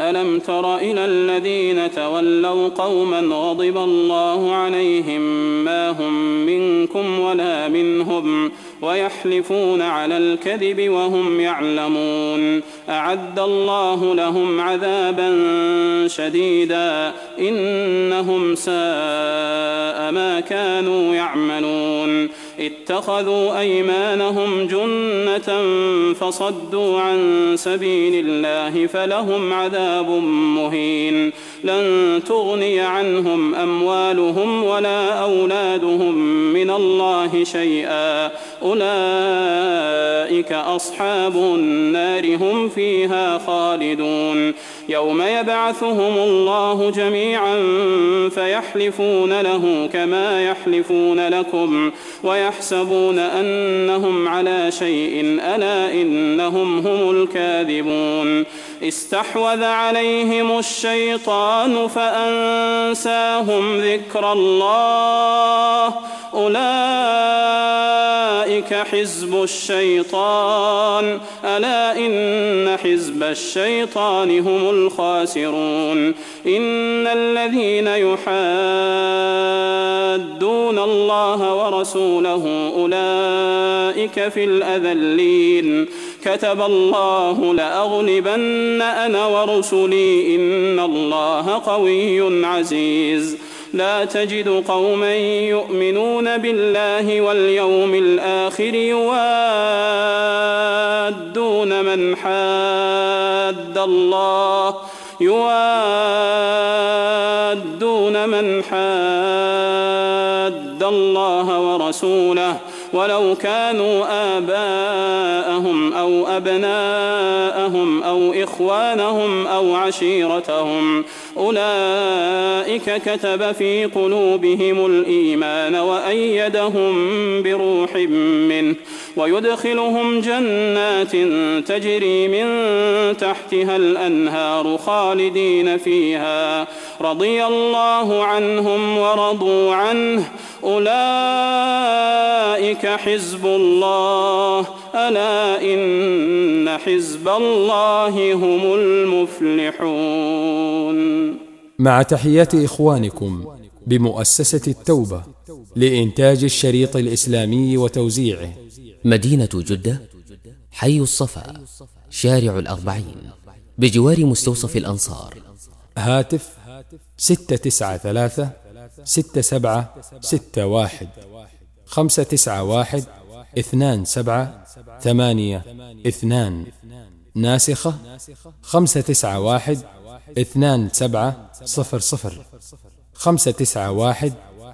ألم تر إلى الذين تولوا قوما غضب الله عليهم ما هم منكم ولا منهم ويحلفون على الكذب وهم يعلمون أعد الله لهم عذابا شديدا إنهم ساء ما كانوا يعملون اتخذوا أيمانهم جنة فصدوا عن سبيل الله فلهم عذاب مهين لن تغني عنهم أموالهم ولا أولادهم من الله شيئا أولئك أصحاب النار هم فيها خالدون يوم يبعثهم الله جميعا فيحلفون له كما يحلفون لكم ويحسبون أنهم على شيء ألا إنهم هم الكاذبون استحوذ عليهم الشيطان فأنساهم ذكر الله أولئك حزب الشيطان ألا إن حزب الشيطان هم الخاسرون إن الذين يحادون الله ورسوله أولئك في الأذلين كتب الله لأغلبن أنا ورسلي إن الله قوي عزيز لا تجد قوما يؤمنون بالله واليوم الآخر يوادون من حاد الله ورسوله ولو كانوا آباءهم أو أبناءهم أو إخوانهم أو عشيرتهم أولئك كتب في قلوبهم الإيمان وأيدهم بروح منه ويدخلهم جنات تجري من تحتها الأنهار خالدين فيها رضي الله عنهم ورضوا عنه أولئك حزب الله ألا إن حزب الله هم المفلحون. مع تحيات إخوانكم بمؤسسة التوبة لإنتاج الشريط الإسلامي وتوزيعه، مدينة جدة، حي الصفا، شارع الأربعين، بجوار مستوصف الأنصار. هاتف 693 6761 591 2782. ناسخة 591 2700 591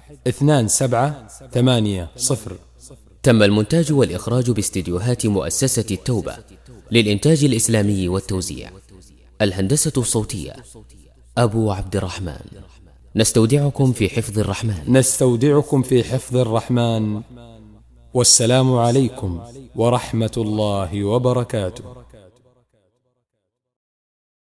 2780. تم المونتاج والإخراج باستديوهات مؤسسة التوبة للإنتاج الإسلامي والتوزيع. الهندسة الصوتية أبو عبد الرحمن. نستودعكم في حفظ الرحمن. والسلام عليكم ورحمة الله وبركاته.